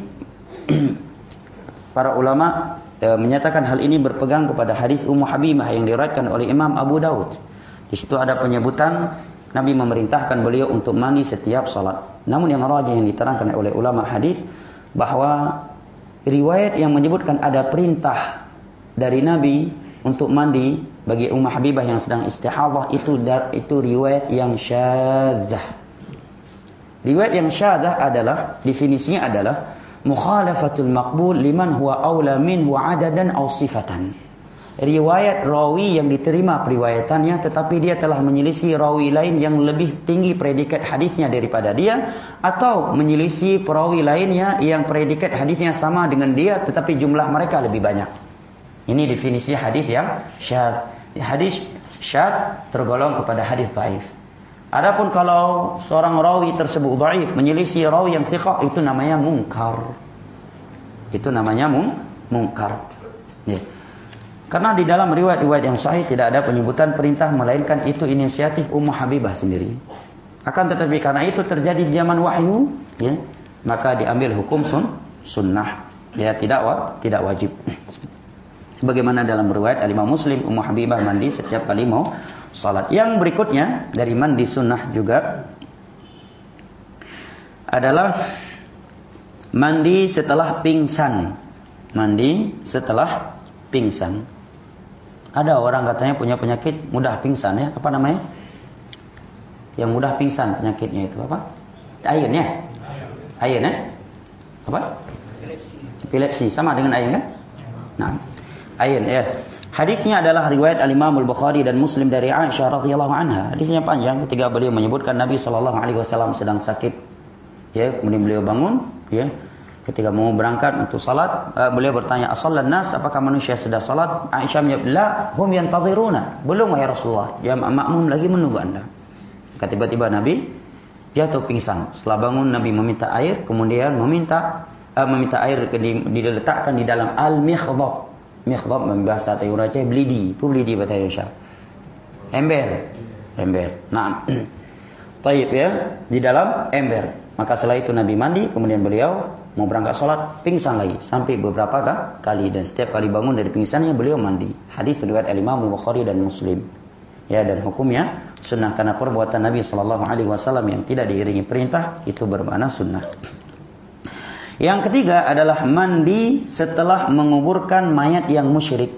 para ulama e, menyatakan hal ini berpegang kepada hadis Ummu Habibah yang diriwayatkan oleh Imam Abu Daud. Di situ ada penyebutan Nabi memerintahkan beliau untuk mandi setiap salat. Namun yang rajih yang diterangkan oleh ulama hadis bahwa riwayat yang menyebutkan ada perintah dari Nabi untuk mandi bagi Ummu Habibah yang sedang istihadhah itu itu riwayat yang syadzah. Riwayat yang syadzah adalah, definisinya adalah mukhalafatul maqbul liman huwa aula minhu adadan aw sifatan. Riwayat rawi yang diterima periwayatannya tetapi dia telah menyelisih rawi lain yang lebih tinggi predikat hadisnya daripada dia, atau menyelisih perawi lainnya yang predikat hadisnya sama dengan dia tetapi jumlah mereka lebih banyak. Ini definisi hadis yang syadz. Hadis syadz tergolong kepada hadis dhaif. Adapun kalau seorang rawi tersebut dhaif menyelisih rawi yang thiqah, itu namanya munkar. Itu namanya mung, munkar. Ya. Karena di dalam riwayat-riwayat yang sahih tidak ada penyebutan perintah, melainkan itu inisiatif Ummu Habibah sendiri. Akan tetapi karena itu terjadi di zaman wahyu, ya, maka diambil hukum sun, sunnah. Ya, tidak wa, tidak wajib. Bagaimana dalam riwayat Al-Imam Muslim, Ummu Habibah mandi setiap kali mau salat. Yang berikutnya dari mandi sunnah juga adalah mandi setelah pingsan. Mandi setelah pingsan. Ada orang katanya punya penyakit mudah pingsan, ya. Apa namanya? Yang mudah pingsan penyakitnya itu apa? Ayin, ya? Ayin, ya? Apa? Epilepsi. Sama dengan ayin, kan? Nah, ayin, ya. Hadisnya adalah riwayat Al-Imam Al-Bukhari dan Muslim dari Aisyah radhiyallahu anha. Hadisnya panjang ketika beliau menyebutkan Nabi sallallahu alaihi wasallam sedang sakit. Ya, kemudian beliau bangun, ya. Ketika mau berangkat untuk salat, uh, beliau bertanya, "Asallan nas? Apakah manusia sudah salat?" Aisyah menjawab, "La, hum yantaziruna." Belum, ya Rasulullah. Jamaah makmum lagi menunggu Anda. Maka tiba-tiba Nabi jatuh pingsan. Setelah bangun Nabi meminta air, kemudian meminta uh, meminta air diletakkan di dalam al-mikhdab. Mikhdab bahasa Tayuraja belidi, itu belidi bahasa Indonesia. Ember, ember. Nah, taib, ya, di dalam ember. Maka setelah itu Nabi mandi, kemudian beliau mau berangkat sholat, pingsan lagi sampai beberapa kali, dan setiap kali bangun dari pingsannya beliau mandi. Hadis riwayat Al-Imam Bukhari dan Muslim. Ya, dan hukumnya sunnah karena perbuatan Nabi Sallallahu Alaihi Wasallam yang tidak diiringi perintah itu bermakna sunnah. Yang ketiga adalah mandi setelah menguburkan mayat yang musyrik.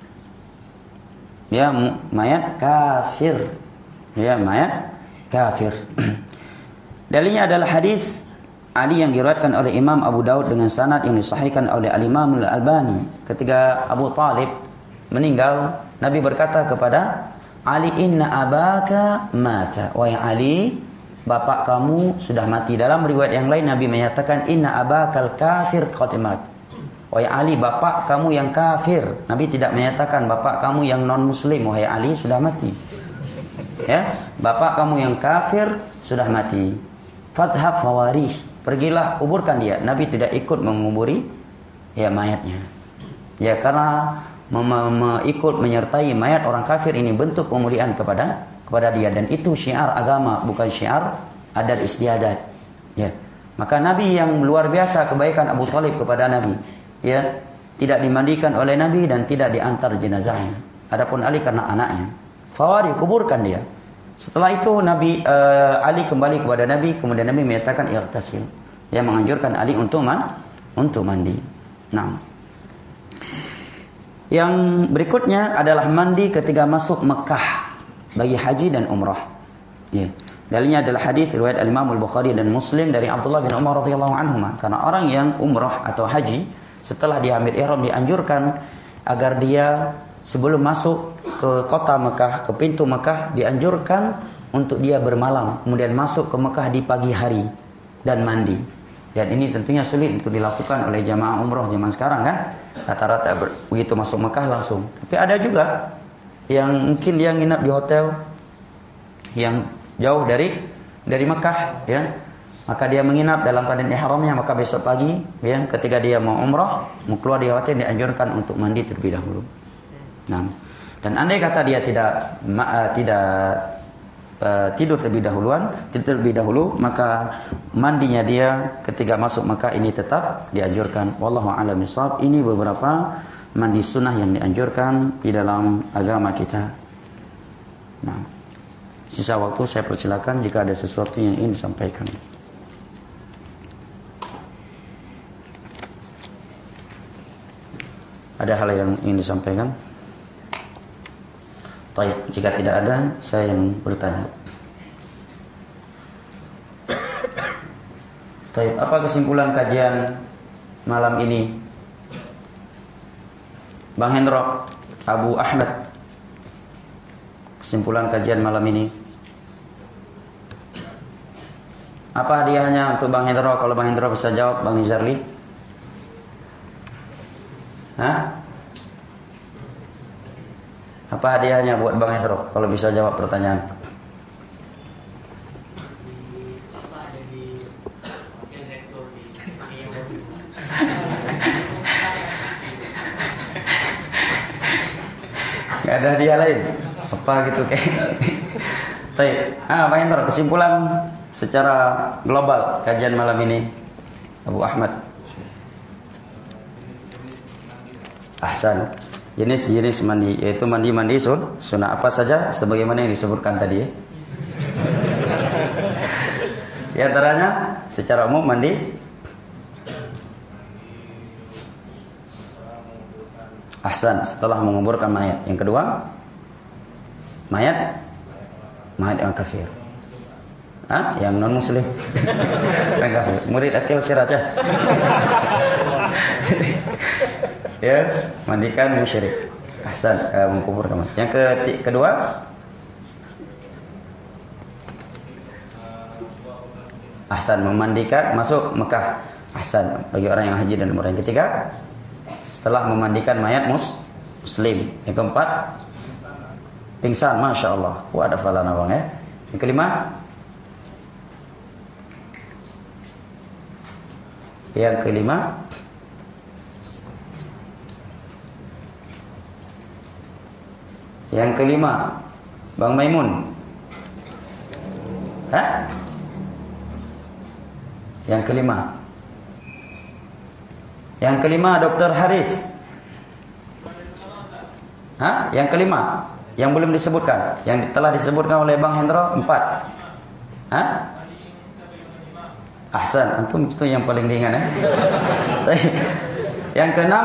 Ya, mayat kafir. Ya, mayat kafir. Dalilnya adalah hadis Ali yang diriwayatkan oleh Imam Abu Daud dengan sanad yang disahihkan oleh Al-Imam Al-Albani. Ketika Abu Talib meninggal, Nabi berkata kepada Ali, inna abaka mata. Wahai Ali, bapak kamu sudah mati. Dalam riwayat yang lain Nabi menyatakan inna abakal kafir qad mat. Wahai Ali, bapak kamu yang kafir. Nabi tidak menyatakan bapak kamu yang non muslim. Wahai Ali, sudah mati. Ya, bapak kamu yang kafir sudah mati. Fadhhab fawarih. Pergilah kuburkan dia. Nabi tidak ikut menguburi ya mayatnya. Ya, karena mem- mem- ikut menyertai mayat orang kafir ini bentuk pemuliaan kepada kepada dia, dan itu syiar agama, bukan syiar adat istiadat. Ya. Maka Nabi yang luar biasa kebaikan Abu Talib kepada Nabi, ya, tidak dimandikan oleh Nabi dan tidak diantar jenazahnya. Adapun Ali karena anaknya. Fawari, kuburkan dia. Setelah itu Nabi uh, Ali kembali kepada Nabi, kemudian Nabi menyatakan ightasil, yang menganjurkan Ali untuk man, untuk mandi. Nah, yang berikutnya adalah mandi ketika masuk Mekah bagi haji dan umrah. Ya. Dalilnya adalah hadis riwayat Al-Imam Al-Bukhari dan Muslim dari Abdullah bin Umar radhiyallahu anhuma. Karena orang yang umrah atau haji setelah dia ambil ihram dianjurkan agar dia sebelum masuk ke kota Mekah, ke pintu Mekah, dianjurkan untuk dia bermalam, kemudian masuk ke Mekah di pagi hari dan mandi. Dan ini tentunya sulit untuk dilakukan oleh jamaah umroh zaman sekarang kan. Rata-rata begitu masuk Mekah langsung. Tapi ada juga yang mungkin dia nginap di hotel yang jauh dari dari Mekah, ya. Maka dia menginap dalam keadaan ihramnya, maka besok pagi, ya, ketika dia mau umroh, mau keluar di hotel, dianjurkan untuk mandi terlebih dahulu. Nah, dan andai kata dia tidak ma, tidak uh, tidur terlebih dahuluan, terlebih dahulu, maka mandinya dia ketika masuk Mekah ini tetap dianjurkan. Wallahu a'lam bishawab. Ini beberapa mandi sunnah yang dianjurkan di dalam agama kita. Nah, sisa waktu saya persilakan jika ada sesuatu yang ingin disampaikan. Ada hal yang ingin disampaikan? Baik, jika tidak ada, saya yang bertanya. Baik, apa kesimpulan kajian malam ini? Bang Hendro, Abu Ahmad, kesimpulan kajian malam ini. Apa hadiahnya untuk Bang Hendro? Kalau Bang Hendro bisa jawab, Bang Nizarli. Hah? Apa hadiahnya buat Bang Hendro kalau bisa jawab pertanyaan? Gak ada hadiah lain? Apa gitu kayak? Baik. Ah, Bang Hendro, kesimpulan secara global kajian malam ini, Abu Ahmad. Ahsan. Jenis-jenis mandi, yaitu mandi-mandi sun, sunnah apa saja sebagaimana yang disebutkan tadi. Di antaranya secara umum mandi ahsan setelah menguburkan mayat. Yang kedua, mayat mayat yang kafir. Hah? Yang non muslim. Yang kafir. Murid akil sirat ya. Ya, mandikan musyrik. Ahsan, eh, menguburkan mayat. Yang ke- kedua, ahsan memandikan masuk Mekah. Ahsan bagi orang yang haji dan umrah. Yang ketiga, setelah memandikan mayat mus muslim. Yang keempat, pingsan, masya Allah. Wah, ada falana bang ya. Yang kelima, yang kelima, yang kelima, Bang Maimun. Hah? Yang kelima. Yang kelima, Dokter Haris. Hah? Yang kelima, yang belum disebutkan, yang telah disebutkan oleh Bang Hendro, empat. Hah? Ahsan, antum itu yang paling ringan ya. Yang keenam,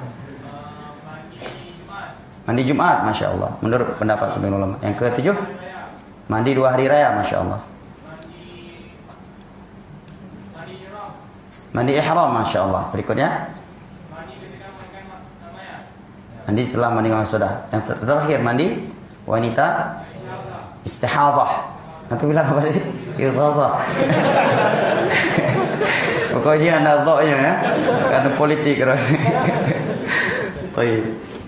mandi Jumat, masya Allah, menurut pendapat sebagian ulama. Yang ketujuh, mandi dua hari raya, masya Allah. Mandi ihram, masya Allah. Berikutnya. Mandi setelah mandi sudah. Yang terakhir mandi wanita istihadah. Nanti bilang apa tadi? Istihadah. Pokoknya ada dhoknya ya. Karena politik. Baik.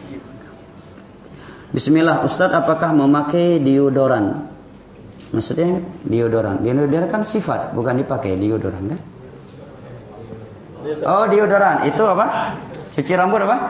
Bismillah, Ustaz, apakah memakai deodoran? Maksudnya deodoran. Deodoran kan sifat, bukan dipakai deodoran kan? Oh, deodoran. Itu apa? Cuci rambut apa?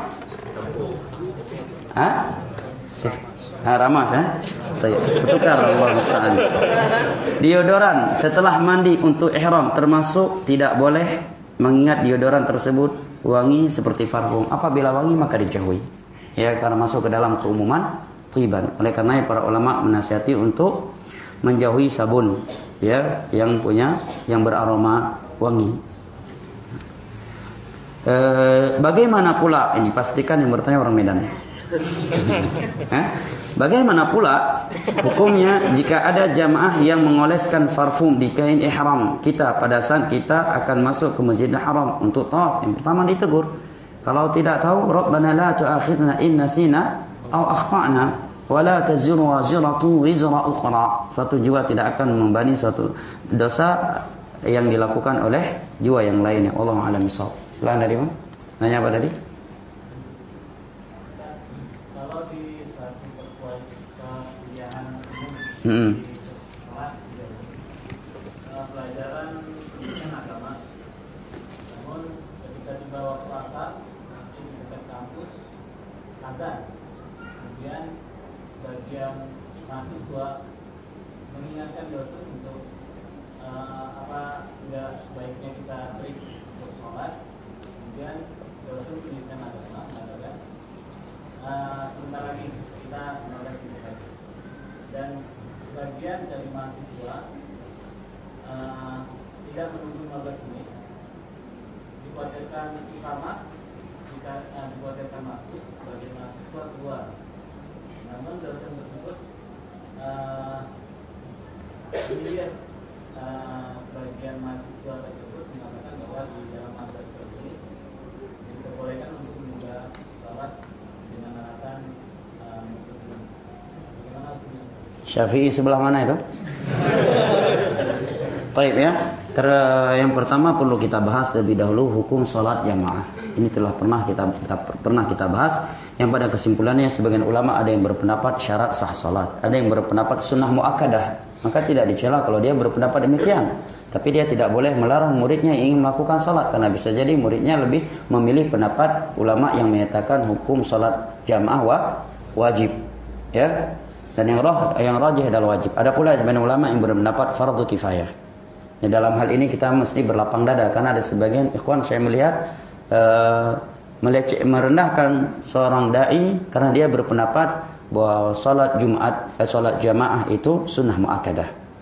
Hah? Sifat. Ah, ramas ya? Bertukar, Allah musta'an. Deodoran setelah mandi untuk ihram termasuk tidak boleh mengingat deodoran tersebut wangi seperti parfum. Apabila wangi maka dijauhi. Ya, karena masuk ke dalam keumuman thiban. Oleh karena para ulama menasihati untuk menjauhi sabun ya yang punya yang beraroma wangi. E, bagaimana pula ini pastikan yang bertanya orang Medan. eh? Bagaimana pula hukumnya jika ada jamaah yang mengoleskan parfum di kain ihram kita pada saat kita akan masuk ke Masjidil Haram untuk tawaf? Yang pertama ditegur. Kalau tidak tahu, Rabbana la tu'akhidna in nasina aw akhtana wa la taziru waziratu wizra ukhra. Suatu jiwa tidak akan membani suatu dosa yang dilakukan oleh jiwa yang lainnya. Wallahu a'lam bishawab. Silakan dari mana? Nanya apa tadi? Kalau di satu perkuliahan Hmm. kelas pelajaran pendidikan agama, namun ketika dibawa ke asar masjid di dekat kampus azan, kemudian sebagian mahasiswa mengingatkan dosen untuk uh, apa tidak sebaiknya kita break untuk sholat. Kemudian dosen pendidikan agama mengatakan uh, sebentar lagi kita lima belas menit lagi, dan sebagian dari mahasiswa uh, tidak menunggu lima belas menit, dikhawatirkan iqamah, jika uh, dikhawatirkan masuk sebagian mahasiswa keluar. Namun dosen tersebut uh, menyindir uh, sebagian mahasiswa tersebut mengatakan bahwa di dalam mazhab ini diperbolehkan untuk menunda salat dengan alasan uh, bagaimana hukumnya? Syafi'i sebelah mana itu? Baik ya. Ter, yang pertama perlu kita bahas lebih dahulu hukum salat jamaah. Ini telah pernah kita, kita pernah kita bahas. Yang pada kesimpulannya sebagian ulama ada yang berpendapat syarat sah salat, ada yang berpendapat sunnah muakkadah. Maka tidak dicela kalau dia berpendapat demikian. Tapi dia tidak boleh melarang muridnya yang ingin melakukan salat, karena bisa jadi muridnya lebih memilih pendapat ulama yang menyatakan hukum salat jamaah wa, wajib. Ya. Dan yang roh yang rajih adalah wajib. Ada pula sebagian ulama yang berpendapat fardu kifayah. Ya, dalam hal ini kita mesti berlapang dada karena ada sebagian ikhwan saya melihat uh, meleceh, merendahkan seorang dai karena dia berpendapat bahwa salat Jumat, eh, salat jamaah itu sunnah muakkadah.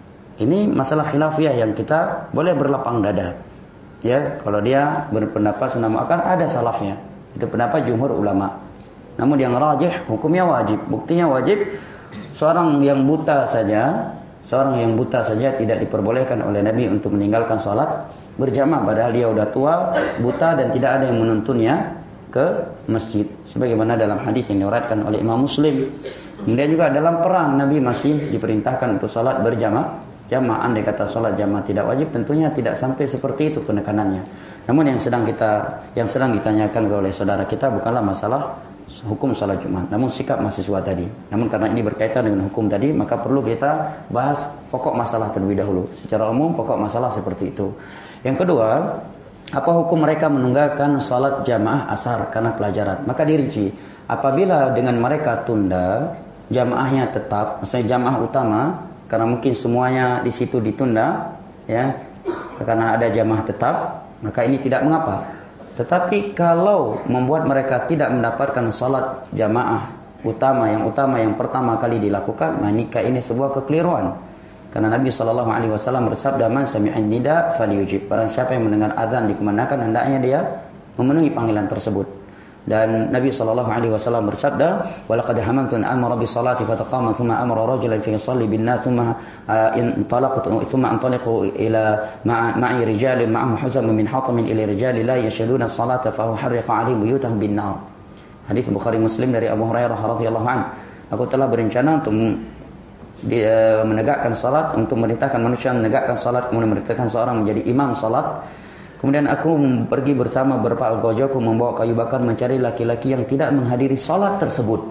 Ini masalah khilafiyah yang kita boleh berlapang dada. Ya, kalau dia berpendapat sunnah muakkadah ada salafnya. Itu pendapat jumhur ulama. Namun yang rajih hukumnya wajib. Buktinya wajib. Seorang yang buta saja, seorang yang buta saja tidak diperbolehkan oleh Nabi untuk meninggalkan salat berjamaah padahal dia sudah tua, buta dan tidak ada yang menuntunnya ke masjid. Sebagaimana dalam hadis yang diriwayatkan oleh Imam Muslim. Kemudian juga dalam perang Nabi masih diperintahkan untuk salat berjamaah. Jamaah, andai kata salat jamaah tidak wajib, tentunya tidak sampai seperti itu penekanannya. Namun yang sedang kita yang sedang ditanyakan oleh saudara kita bukanlah masalah hukum salat Jumat, namun sikap mahasiswa tadi. Namun karena ini berkaitan dengan hukum tadi, maka perlu kita bahas pokok masalah terlebih dahulu. Secara umum pokok masalah seperti itu. Yang kedua, apa hukum mereka menunggalkan salat jamaah asar karena pelajaran? Maka dirinci, apabila dengan mereka tunda, jamaahnya tetap, maksudnya jamaah utama, karena mungkin semuanya di situ ditunda, ya, karena ada jamaah tetap, maka ini tidak mengapa. Tetapi kalau membuat mereka tidak mendapatkan salat jamaah utama yang utama yang pertama kali dilakukan, maka ini sebuah kekeliruan. Karena Nabi sallallahu alaihi wasallam bersabda, "Man sami'an nida falyujib." Barang siapa yang mendengar azan dikumandangkan hendaknya dia memenuhi panggilan tersebut. Dan Nabi sallallahu alaihi wasallam bersabda, "Walaqad hamantu an amara bis salati fataqama thumma amara rajulan fi yusalli bin nas thumma intalaqtu thumma antaliqu ila ma'i rijalin ma'ahum huzam min hatamin ila rijali la yashhaduna as-salata fa uharriqu 'alaihim buyutahum bin nar." Hadis Bukhari Muslim dari Abu Hurairah radhiyallahu anhu. Aku telah berencana untuk di, uh, menegakkan salat, untuk memerintahkan manusia menegakkan salat, kemudian memerintahkan seorang menjadi imam salat. Kemudian aku pergi bersama beberapa algojoku membawa kayu bakar mencari laki-laki yang tidak menghadiri salat tersebut.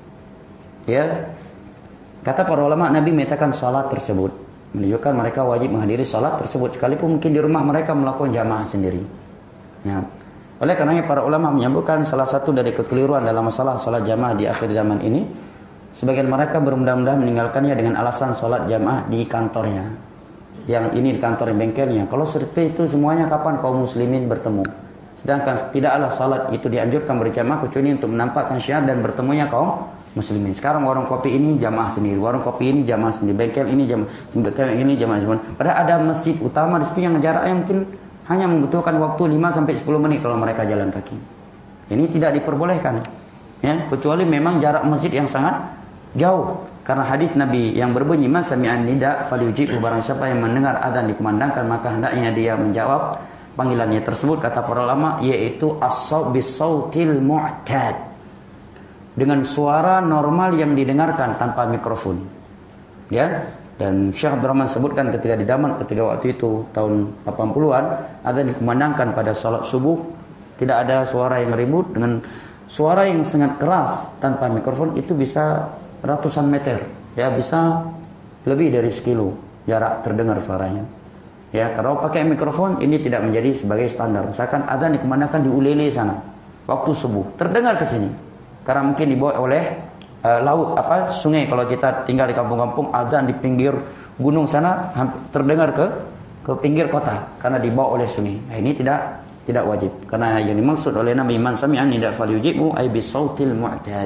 Ya, kata para ulama, Nabi menyatakan salat tersebut menunjukkan mereka wajib menghadiri salat tersebut, sekalipun mungkin di rumah mereka melakukan jamaah sendiri. Ya. Oleh karenanya para ulama menyebutkan salah satu dari kekeliruan dalam masalah salat jamaah di akhir zaman ini, sebagian mereka bermudah-mudahan meninggalkannya dengan alasan salat jamaah di kantornya. Yang ini di kantor bengkelnya. Kalau seperti itu semuanya kapan kaum muslimin bertemu? Sedangkan tidaklah salat itu dianjurkan berjamaah kecuali untuk menampakkan syiar dan bertemunya kaum muslimin. Sekarang warung kopi ini jamaah sendiri, warung kopi ini jamaah sendiri, bengkel ini jamaah, bengkel ini jamaah sendiri. Padahal ada masjid utama di situ yang jaraknya mungkin hanya membutuhkan waktu lima sampai sepuluh menit kalau mereka jalan kaki. Ini tidak diperbolehkan. Ya, kecuali memang jarak masjid yang sangat jauh. Karena hadis Nabi yang berbunyi man sami'an nida falyujibu, barang siapa yang mendengar azan dikumandangkan maka hendaknya dia menjawab panggilannya tersebut, kata para ulama, yaitu as-saut bis-sautil mu'tad, dengan suara normal yang didengarkan tanpa mikrofon. Ya, dan Syekh Abdurrahman sebutkan ketika di Daman ketika waktu itu tahun delapan puluhan azan dikumandangkan pada salat subuh, tidak ada suara yang ribut, dengan suara yang sangat keras tanpa mikrofon itu bisa ratusan meter, ya bisa lebih dari sekilo jarak terdengar suaranya. Ya, kalau pakai mikrofon ini tidak menjadi sebagai standar. Misalkan azan dikumandangkan di Ulele sana, waktu subuh, terdengar ke sini. Karena mungkin dibawa oleh uh, laut apa sungai. Kalau kita tinggal di kampung-kampung, azan di pinggir gunung sana terdengar ke ke pinggir kota karena dibawa oleh sungai. Nah, ini tidak tidak wajib. Karena yang dimaksud oleh Nabi man sami'an nida falyujibu ay bisautil mu'tad.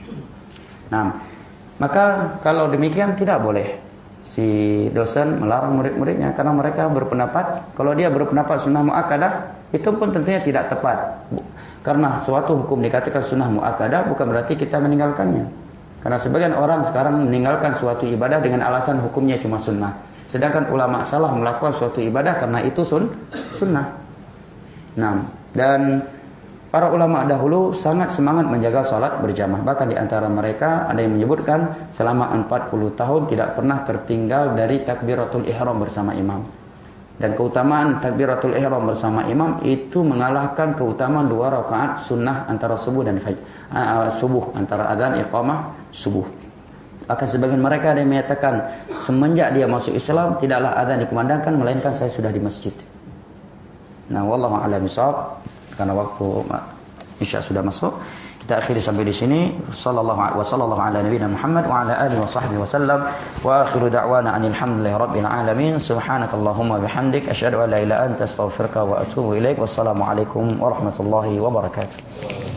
Nah, maka kalau demikian tidak boleh si dosen melarang murid-muridnya, karena mereka berpendapat kalau dia berpendapat sunnah muakkadah itu pun tentunya tidak tepat. Karena suatu hukum dikatakan sunnah muakkadah bukan berarti kita meninggalkannya. Karena sebagian orang sekarang meninggalkan suatu ibadah dengan alasan hukumnya cuma sunnah. Sedangkan ulama salah melakukan suatu ibadah karena itu sun, sunnah. Nah, dan para ulama dahulu sangat semangat menjaga salat berjamaah. Bahkan di antara mereka ada yang menyebutkan selama empat puluh tahun tidak pernah tertinggal dari takbiratul ihram bersama imam. Dan keutamaan takbiratul ihram bersama imam itu mengalahkan keutamaan dua rakaat sunnah antara subuh dan fajr, uh, subuh antara adzan iqamah subuh. Maka sebagian mereka ada yang menyatakan semenjak dia masuk Islam tidaklah adzan dikumandangkan melainkan saya sudah di masjid. Nah, wallahu a'lam bishawab. Karena waktu Isya sudah masuk, kita akhiri sampai di sini. Sallallahu wa sallallahu ala nabiyina Muhammad wa ala alihi wa sahbihi wasallam. Wa akhiru da'wana anil hamdulillahi rabbil alamin. Subhanakallahumma bihamdik asyhadu an la ilaha illa anta astaghfiruka wa atubu ilaik. Wassalamu alaikum warahmatullahi wabarakatuh.